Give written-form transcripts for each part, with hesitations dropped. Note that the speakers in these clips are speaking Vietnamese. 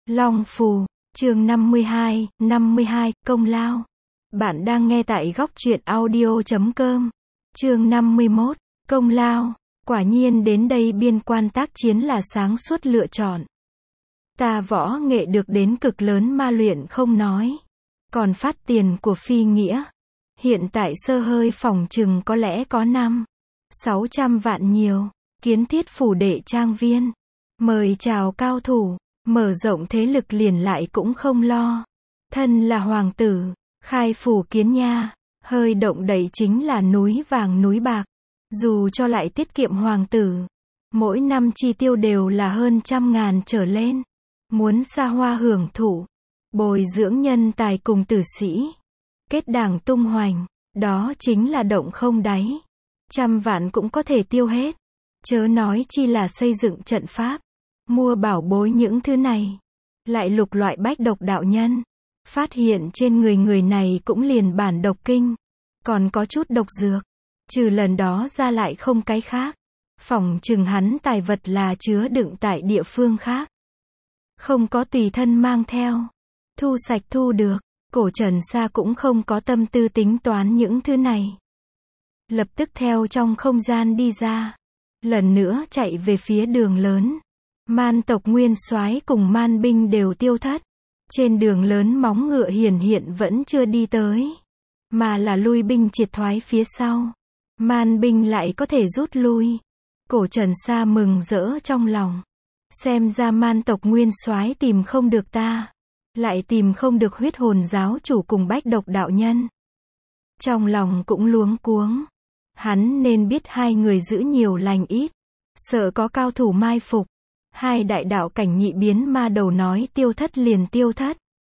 Long Phù, chương 52, công lao. Bạn đang nghe tại góc truyện audio.com. Chương 51, công lao. Quả nhiên đến đây biên quan tác chiến là sáng suốt lựa chọn. Ta võ nghệ được đến cực lớn ma luyện không nói. Còn phát tiền của phi nghĩa. Hiện tại sơ hơi phòng chừng có lẽ có 500-600 vạn nhiều. Kiến thiết phủ đệ trang viên. Mời chào cao thủ. Mở rộng thế lực liền lại cũng không lo. Thân là hoàng tử, khai phủ kiến nha, hơi động đậy chính là núi vàng núi bạc. Dù cho lại tiết kiệm hoàng tử, mỗi năm chi tiêu đều là hơn 100.000 trở lên. Muốn xa hoa hưởng thụ, bồi dưỡng nhân tài cùng tử sĩ, kết đảng tung hoành, đó chính là động không đáy. 100 vạn cũng có thể tiêu hết. Chớ nói chi là xây dựng trận pháp. Mua bảo bối những thứ này. Lại lục loại bách độc đạo nhân. Phát hiện trên người này cũng liền bản độc kinh. Còn có chút độc dược. Trừ lần đó ra lại không cái khác. Phỏng chừng hắn tài vật là chứa đựng tại địa phương khác. Không có tùy thân mang theo. Thu sạch thu được. Cổ Trần Sa cũng không có tâm tư tính toán những thứ này. Lập tức theo trong không gian đi ra. Lần nữa chạy về phía đường lớn. Man tộc nguyên soái cùng man binh đều tiêu thất. Trên đường lớn móng ngựa hiện vẫn chưa đi tới. Mà là lui binh triệt thoái phía sau. Man binh lại có thể rút lui. Cổ Trần Sa mừng rỡ trong lòng. Xem ra man tộc nguyên soái tìm không được ta. Lại tìm không được huyết hồn giáo chủ cùng bách độc đạo nhân. Trong lòng cũng luống cuống. Hắn nên biết hai người giữ nhiều lành ít. Sợ có cao thủ mai phục. Hai đại đạo cảnh nhị biến ma đầu nói tiêu thất liền tiêu thất.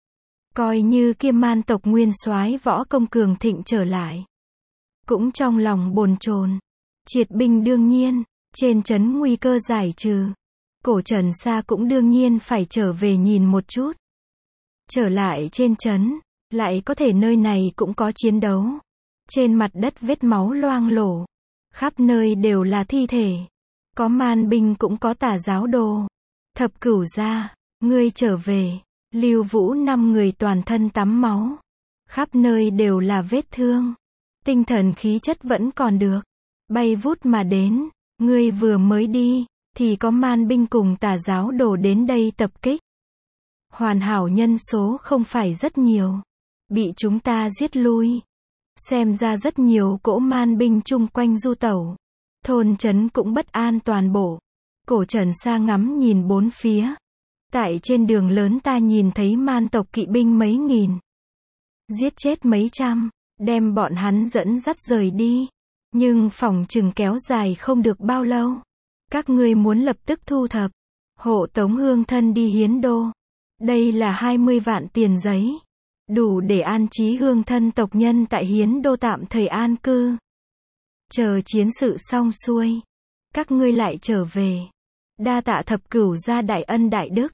Coi như kia man tộc nguyên soái võ công cường thịnh trở lại. Cũng trong lòng bồn chồn. Triệt binh đương nhiên, trên trấn nguy cơ giải trừ. Cổ Trần Sa cũng đương nhiên phải trở về nhìn một chút. Trở lại trên trấn, lại có thể nơi này cũng có chiến đấu. Trên mặt đất vết máu loang lổ. Khắp nơi đều là thi thể. Có man binh cũng có tà giáo đồ. Thập cửu gia, ngươi trở về. Lưu Vũ 5 người toàn thân tắm máu. Khắp nơi đều là vết thương. Tinh thần khí chất vẫn còn được. Bay vút mà đến. Ngươi vừa mới đi, thì có man binh cùng tà giáo đồ đến đây tập kích. Hoàn hảo nhân số không phải rất nhiều. Bị chúng ta giết lui. Xem ra rất nhiều cỗ man binh chung quanh du tẩu. Thôn trấn cũng bất an toàn bộ. Cổ Trần Sa ngắm nhìn bốn phía. Tại trên đường lớn ta nhìn thấy man tộc kỵ binh mấy nghìn. Giết chết mấy trăm. Đem bọn hắn dẫn dắt rời đi. Nhưng phỏng chừng kéo dài không được bao lâu. Các ngươi muốn lập tức thu thập. Hộ tống hương thân đi hiến đô. Đây là 20 vạn tiền giấy. Đủ để an trí hương thân tộc nhân tại hiến đô tạm thời an cư. Chờ chiến sự xong xuôi, các ngươi lại trở về. Đa tạ thập cửu gia đại ân đại đức.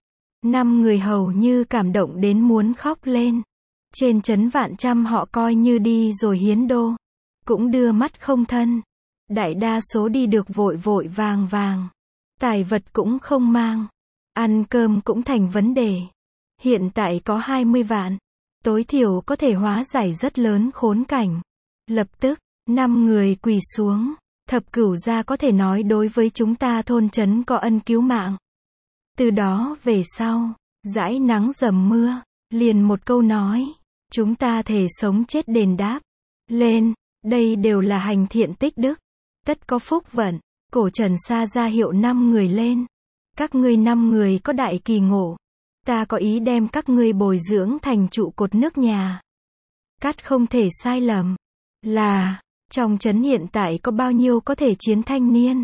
5 người hầu như cảm động đến muốn khóc lên. Trên trấn vạn trăm họ coi như đi rồi hiến đô. Cũng đưa mắt không thân. Đại đa số đi được vội vội vàng. Tài vật cũng không mang. Ăn cơm cũng thành vấn đề. Hiện tại có 20 vạn. Tối thiểu có thể hóa giải rất lớn khốn cảnh. Lập tức. 5 người quỳ xuống. Thập cửu gia có thể nói đối với chúng ta thôn trấn có ân cứu mạng. Từ đó về sau, dãi nắng dầm mưa, liền một câu nói. Chúng ta thề sống chết đền đáp. Lên, đây đều là hành thiện tích đức. Tất có phúc vận. Cổ Trần Sa ra hiệu 5 người lên. Các ngươi 5 người có đại kỳ ngộ. Ta có ý đem các ngươi bồi dưỡng thành trụ cột nước nhà. Cắt không thể sai lầm. Là... Trong trấn hiện tại có bao nhiêu có thể chiến thanh niên?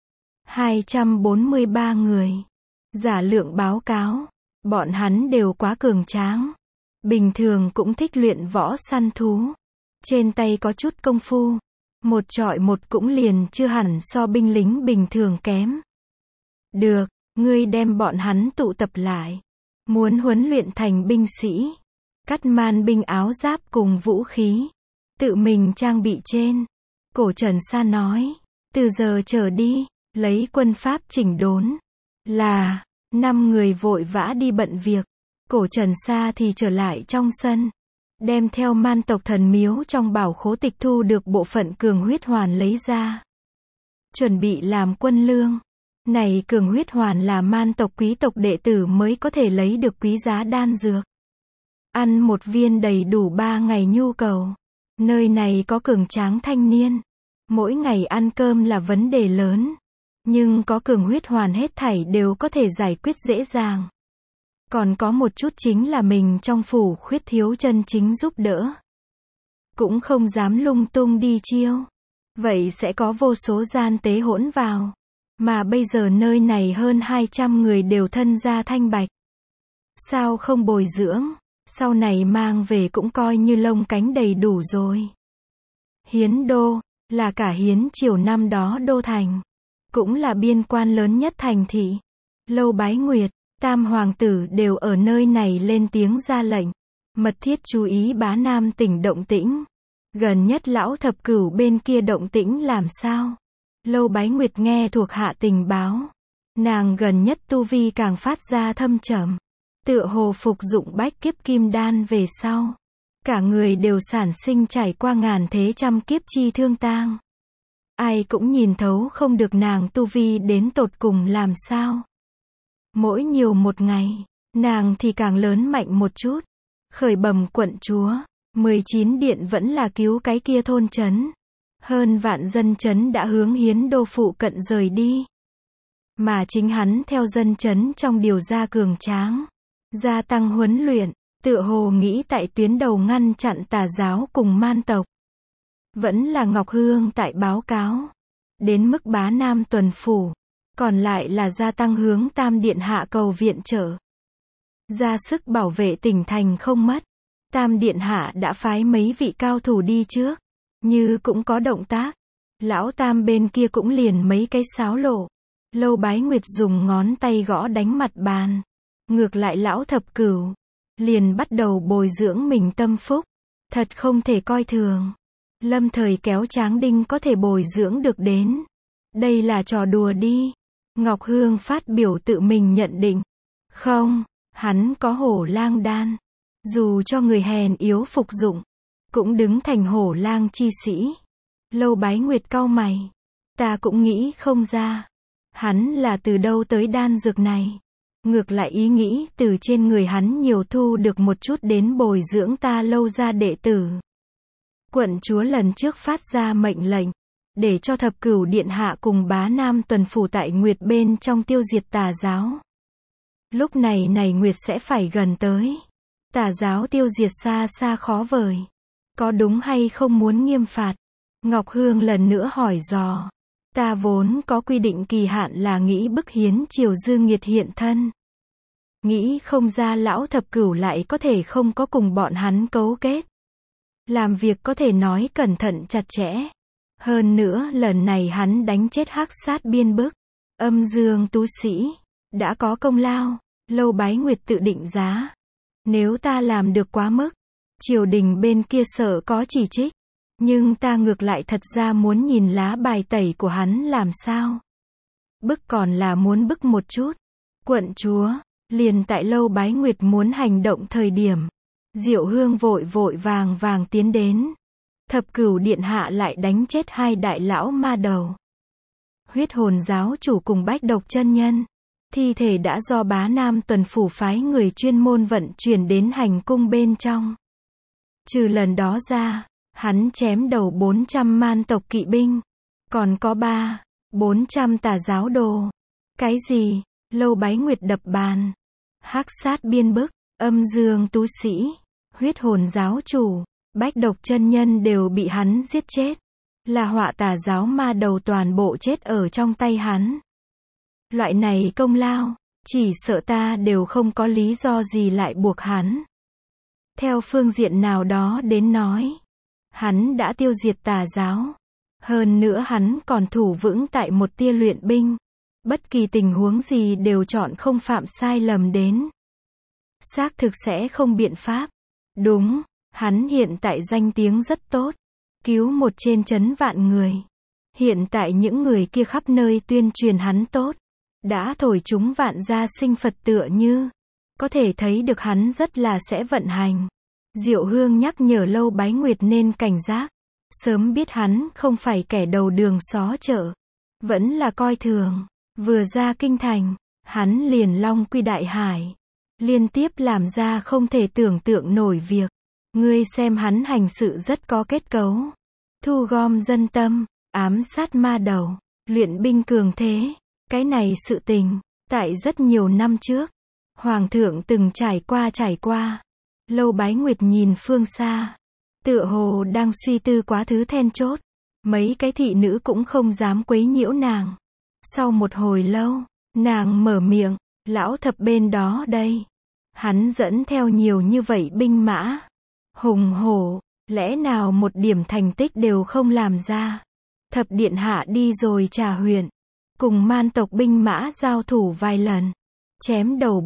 243 người. Giả lượng báo cáo. Bọn hắn đều quá cường tráng. Bình thường cũng thích luyện võ săn thú. Trên tay có chút công phu. Một chọi một cũng liền chưa hẳn so binh lính bình thường kém. Được, ngươi đem bọn hắn tụ tập lại. Muốn huấn luyện thành binh sĩ. Cắt man binh áo giáp cùng vũ khí. Tự mình trang bị trên. Cổ Trần Sa nói. Từ giờ trở đi, lấy quân pháp chỉnh đốn. Là, 5 người vội vã đi bận việc. Cổ Trần Sa thì trở lại trong sân. Đem theo man tộc thần miếu trong bảo khố tịch thu được bộ phận cường huyết hoàn lấy ra. Chuẩn bị làm quân lương. Này cường huyết hoàn là man tộc quý tộc đệ tử mới có thể lấy được quý giá đan dược. Ăn một viên đầy đủ 3 ngày nhu cầu. Nơi này có cường tráng thanh niên. Mỗi ngày ăn cơm là vấn đề lớn. Nhưng có cường huyết hoàn hết thảy đều có thể giải quyết dễ dàng. Còn có một chút chính là mình trong phủ khuyết thiếu chân chính giúp đỡ. Cũng không dám lung tung đi chiêu. Vậy sẽ có vô số gian tế hỗn vào. Mà bây giờ nơi này hơn 200 người đều thân gia thanh bạch. Sao không bồi dưỡng, sau này mang về cũng coi như lông cánh đầy đủ rồi. Hiến đô, là cả Hiến triều năm đó đô thành. Cũng là biên quan lớn nhất thành thị. Lâu Bái Nguyệt, Tam hoàng tử đều ở nơi này lên tiếng ra lệnh. Mật thiết chú ý Bá Nam tỉnh động tĩnh. Gần nhất lão thập cửu bên kia động tĩnh làm sao? Lâu Bái Nguyệt nghe thuộc hạ tình báo. Nàng gần nhất tu vi càng phát ra thâm trầm. Tựa hồ phục dụng bách kiếp kim đan về sau. Cả người đều sản sinh trải qua ngàn thế trăm kiếp chi thương tang. Ai cũng nhìn thấu không được nàng tu vi đến tột cùng làm sao. Mỗi nhiều một ngày, nàng thì càng lớn mạnh một chút. Khởi bẩm quận chúa, 19 điện vẫn là cứu cái kia thôn trấn. Hơn vạn dân trấn đã hướng Hiến đô phụ cận rời đi. Mà chính hắn theo dân trấn trong điều ra cường tráng. Gia tăng huấn luyện, tựa hồ nghĩ tại tuyến đầu ngăn chặn tà giáo cùng man tộc. Vẫn là Ngọc Hương tại báo cáo. Đến mức Bá Nam tuần phủ. Còn lại là gia tăng hướng Tam Điện Hạ cầu viện trợ. Ra sức bảo vệ tỉnh thành không mất. Tam Điện Hạ đã phái mấy vị cao thủ đi trước. Như cũng có động tác. Lão Tam bên kia cũng liền mấy cái sáo lộ. Lâu Bái Nguyệt dùng ngón tay gõ đánh mặt bàn. Ngược lại lão thập cửu. Liền bắt đầu bồi dưỡng mình tâm phúc. Thật không thể coi thường. Lâm thời kéo Tráng Đinh có thể bồi dưỡng được đến. Đây là trò đùa đi. Ngọc Hương phát biểu tự mình nhận định. Không, hắn có hổ lang đan. Dù cho người hèn yếu phục dụng, cũng đứng thành hổ lang chi sĩ. Lâu Bái Nguyệt cau mày. Ta cũng nghĩ không ra. Hắn là từ đâu tới đan dược này. Ngược lại ý nghĩ từ trên người hắn nhiều thu được một chút đến bồi dưỡng ta Lâu gia đệ tử. Quận chúa lần trước phát ra mệnh lệnh. Để cho thập cửu điện hạ cùng Bá Nam tuần phủ tại Nguyệt bên trong tiêu diệt tà giáo. Lúc này Nguyệt sẽ phải gần tới. Tà giáo tiêu diệt xa xa khó vời. Có đúng hay không muốn nghiêm phạt? Ngọc Hương lần nữa hỏi dò. Ta vốn có quy định kỳ hạn là nghĩ bức Hiến triều dư nghiệt hiện thân. Nghĩ không ra lão thập cửu lại có thể không có cùng bọn hắn cấu kết. Làm việc có thể nói cẩn thận chặt chẽ. Hơn nữa lần này hắn đánh chết hắc sát biên bức. Âm dương tú sĩ. Đã có công lao. Lâu Bái Nguyệt tự định giá. Nếu ta làm được quá mức. Triều đình bên kia sợ có chỉ trích. Nhưng ta ngược lại thật ra muốn nhìn lá bài tẩy của hắn làm sao. Bức còn là muốn bức một chút. Quận chúa. Liền tại Lâu Bái Nguyệt muốn hành động thời điểm. Diệu Hương vội vàng tiến đến. Thập cửu điện hạ lại đánh chết 2 đại lão ma đầu. Huyết hồn giáo chủ cùng Bách Độc chân nhân. Thi thể đã do Bá Nam tuần phủ phái người chuyên môn vận chuyển đến hành cung bên trong. Trừ lần đó ra, hắn chém đầu 400 man tộc kỵ binh. Còn có 400 tà giáo đồ. Cái gì? Lâu Bái Nguyệt đập bàn. Hắc sát biên bức, âm dương tú sĩ, huyết hồn giáo chủ, Bách Độc chân nhân đều bị hắn giết chết. Là họa tà giáo ma đầu toàn bộ chết ở trong tay hắn. Loại này công lao, chỉ sợ ta đều không có lý do gì lại buộc hắn. Theo phương diện nào đó đến nói, hắn đã tiêu diệt tà giáo. Hơn nữa hắn còn thủ vững tại một tia luyện binh. Bất kỳ tình huống gì đều chọn không phạm sai lầm đến. Xác thực sẽ không biện pháp. Đúng, hắn hiện tại danh tiếng rất tốt. Cứu một trên chấn vạn người. Hiện tại những người kia khắp nơi tuyên truyền hắn tốt. đã thổi chúng vạn gia sinh Phật tựa như. Có thể thấy được hắn rất là sẽ vận hành. Diệu Hương nhắc nhở Lâu Bái Nguyệt nên cảnh giác. Sớm biết hắn không phải kẻ đầu đường xó chợ. Vẫn là coi thường. Vừa ra kinh thành, hắn liền long quy đại hải. Liên tiếp làm ra không thể tưởng tượng nổi việc. Ngươi xem hắn hành sự rất có kết cấu. Thu gom dân tâm, ám sát ma đầu, luyện binh cường thế. Cái này sự tình, tại rất nhiều năm trước, Hoàng thượng từng trải qua. Lâu Bái Nguyệt nhìn phương xa, tựa hồ đang suy tư quá thứ then chốt. Mấy cái thị nữ cũng không dám quấy nhiễu nàng. Sau một hồi lâu, nàng mở miệng, lão thập bên đó đây. Hắn dẫn theo nhiều như vậy binh mã. Hùng hổ, lẽ nào một điểm thành tích đều không làm ra. Thập điện hạ đi rồi Trà huyện. Cùng man tộc binh mã giao thủ vài lần. Chém đầu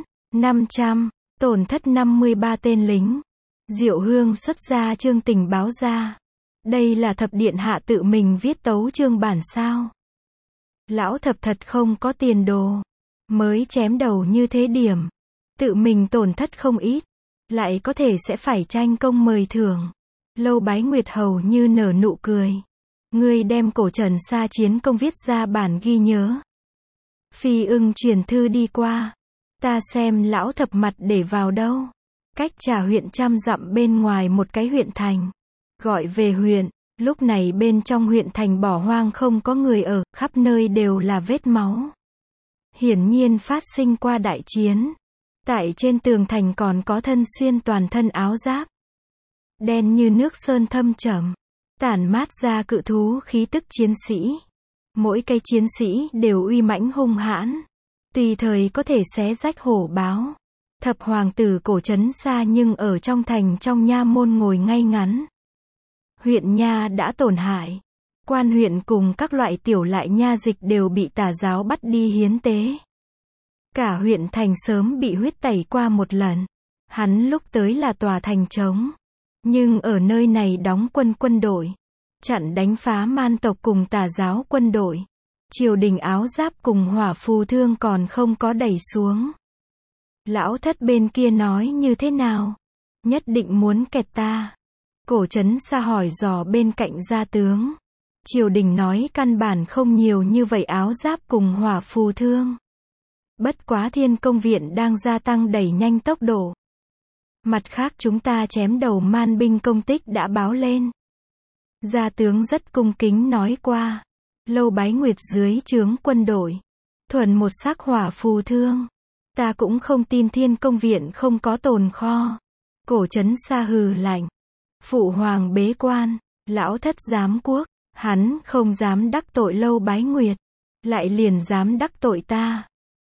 400, tổn thất 53 tên lính. Diệu Hương xuất ra chương tình báo ra. Đây là thập điện hạ tự mình viết tấu chương bản sao. Lão thập thật không có tiền đồ. Mới chém đầu như thế điểm. Tự mình tổn thất không ít. Lại có thể sẽ phải tranh công mời thưởng. Lâu Bái Nguyệt hầu như nở nụ cười. Ngươi đem cổ trần sa chiến công viết ra bản ghi nhớ. Phi ưng truyền thư đi qua. Ta xem lão thập mặt để vào đâu. Cách Trà huyện 100 dặm bên ngoài một cái huyện thành. Gọi về huyện. Lúc này bên trong huyện thành bỏ hoang không có người ở, khắp nơi đều là vết máu. Hiển nhiên phát sinh qua đại chiến. Tại trên tường thành còn có thân xuyên toàn thân áo giáp. Đen như nước sơn thâm trầm. Tản mát ra cự thú khí tức chiến sĩ. Mỗi cái chiến sĩ đều uy mãnh hung hãn. Tùy thời có thể xé rách hổ báo. Thập hoàng tử cổ trấn xa nhưng ở trong thành trong nha môn ngồi ngay ngắn. Huyện nha đã tổn hại. Quan huyện cùng các loại tiểu lại nha dịch đều bị tà giáo bắt đi hiến tế. Cả huyện thành sớm bị huyết tẩy qua một lần. Hắn lúc tới là tòa thành trống. Nhưng ở nơi này đóng quân đội. Chặn đánh phá man tộc cùng tà giáo quân đội. Triều đình áo giáp cùng hỏa phù thương còn không có đẩy xuống. Lão thất bên kia nói như thế nào? Nhất định muốn kẹt ta. Cổ trấn xa hỏi dò bên cạnh gia tướng. Triều đình nói căn bản không nhiều như vậy áo giáp cùng hỏa phù thương. Bất quá Thiên Công viện đang gia tăng đẩy nhanh tốc độ. Mặt khác chúng ta chém đầu man binh công tích đã báo lên. Gia tướng rất cung kính nói qua. Lâu Bái Nguyệt dưới trướng quân đội. Thuần một sắc hỏa phù thương. Ta cũng không tin Thiên Công viện không có tồn kho. Cổ trấn xa hừ lạnh. Phụ hoàng bế quan. Lão thất giám quốc. Hắn không dám đắc tội Lâu Bái Nguyệt. Lại liền dám đắc tội ta.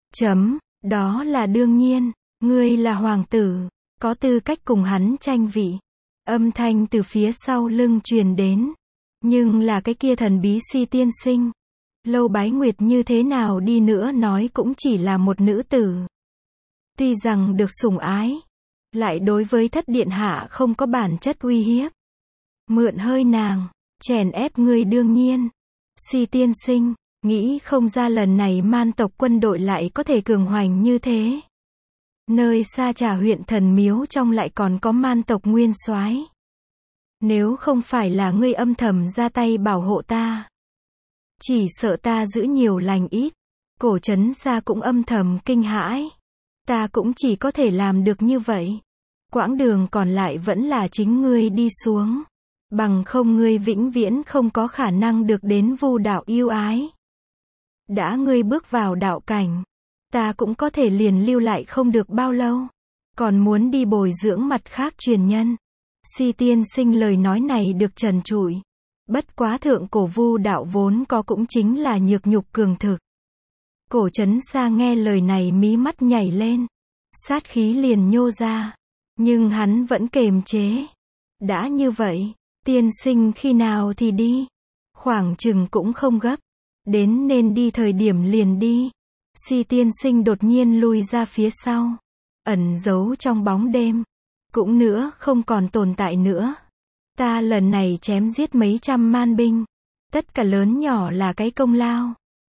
Đó là đương nhiên. Ngươi là hoàng tử. Có tư cách cùng hắn tranh vị. Âm thanh từ phía sau lưng truyền đến. Nhưng là cái kia thần bí Si tiên sinh. Lâu Bái Nguyệt như thế nào đi nữa nói cũng chỉ là một nữ tử. Tuy rằng được sủng ái. Lại đối với thất điện hạ không có bản chất uy hiếp. Mượn hơi nàng. Chèn ép ngươi đương nhiên. Si tiên sinh. Nghĩ không ra lần này man tộc quân đội lại có thể cường hoành như thế. Nơi xa Trà huyện thần miếu trong lại còn có man tộc nguyên soái. Nếu không phải là ngươi âm thầm ra tay bảo hộ ta. Chỉ sợ ta giữ nhiều lành ít. Cổ trấn xa cũng âm thầm kinh hãi. Ta cũng chỉ có thể làm được như vậy. Quãng đường còn lại vẫn là chính ngươi đi xuống. Bằng không ngươi vĩnh viễn không có khả năng được đến vu đạo yêu ái. Đã ngươi bước vào đạo cảnh. Ta cũng có thể liền lưu lại không được bao lâu. Còn muốn đi bồi dưỡng mặt khác truyền nhân. Si tiên sinh lời nói này được trần trụi. Bất quá thượng cổ vu đạo vốn có cũng chính là nhược nhục cường thực. Cổ trấn xa nghe lời này mí mắt nhảy lên. Sát khí liền nhô ra. Nhưng hắn vẫn kềm chế. Đã như vậy, tiên sinh khi nào thì đi. Khoảng chừng cũng không gấp. Đến nên đi thời điểm liền đi. Si tiên sinh đột nhiên lui ra phía sau. Ẩn giấu trong bóng đêm. Cũng nữa không còn tồn tại nữa. Ta lần này chém giết mấy trăm man binh. Tất cả lớn nhỏ là cái công lao.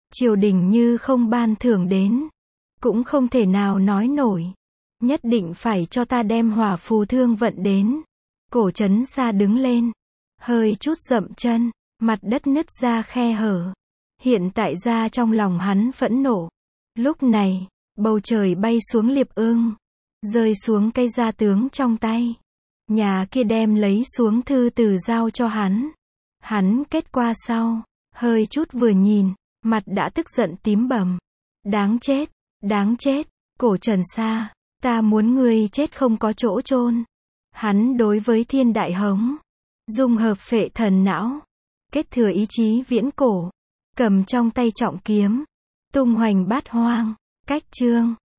triều đình như không ban thưởng đến, cũng không thể nào nói nổi. Nhất định phải cho ta đem hỏa phù thương vận đến. Cổ Trấn Sa đứng lên, hơi chút dậm chân, mặt đất nứt ra khe hở. Hiện tại ra trong lòng hắn phẫn nộ. Lúc này, bầu trời bay xuống liệp ưng, rơi xuống cây gia tướng trong tay. Nhà kia đem lấy xuống thư từ giao cho hắn. Hắn kết qua sau, hơi chút vừa nhìn, mặt đã tức giận tím bầm. Đáng chết, đáng chết, Cổ Trần Sa, ta muốn ngươi chết không có chỗ chôn. Hắn đối với Thiên Đại Hống, dung hợp phệ thần não, kết thừa ý chí viễn cổ, cầm trong tay trọng kiếm, tung hoành bát hoang, cách chương.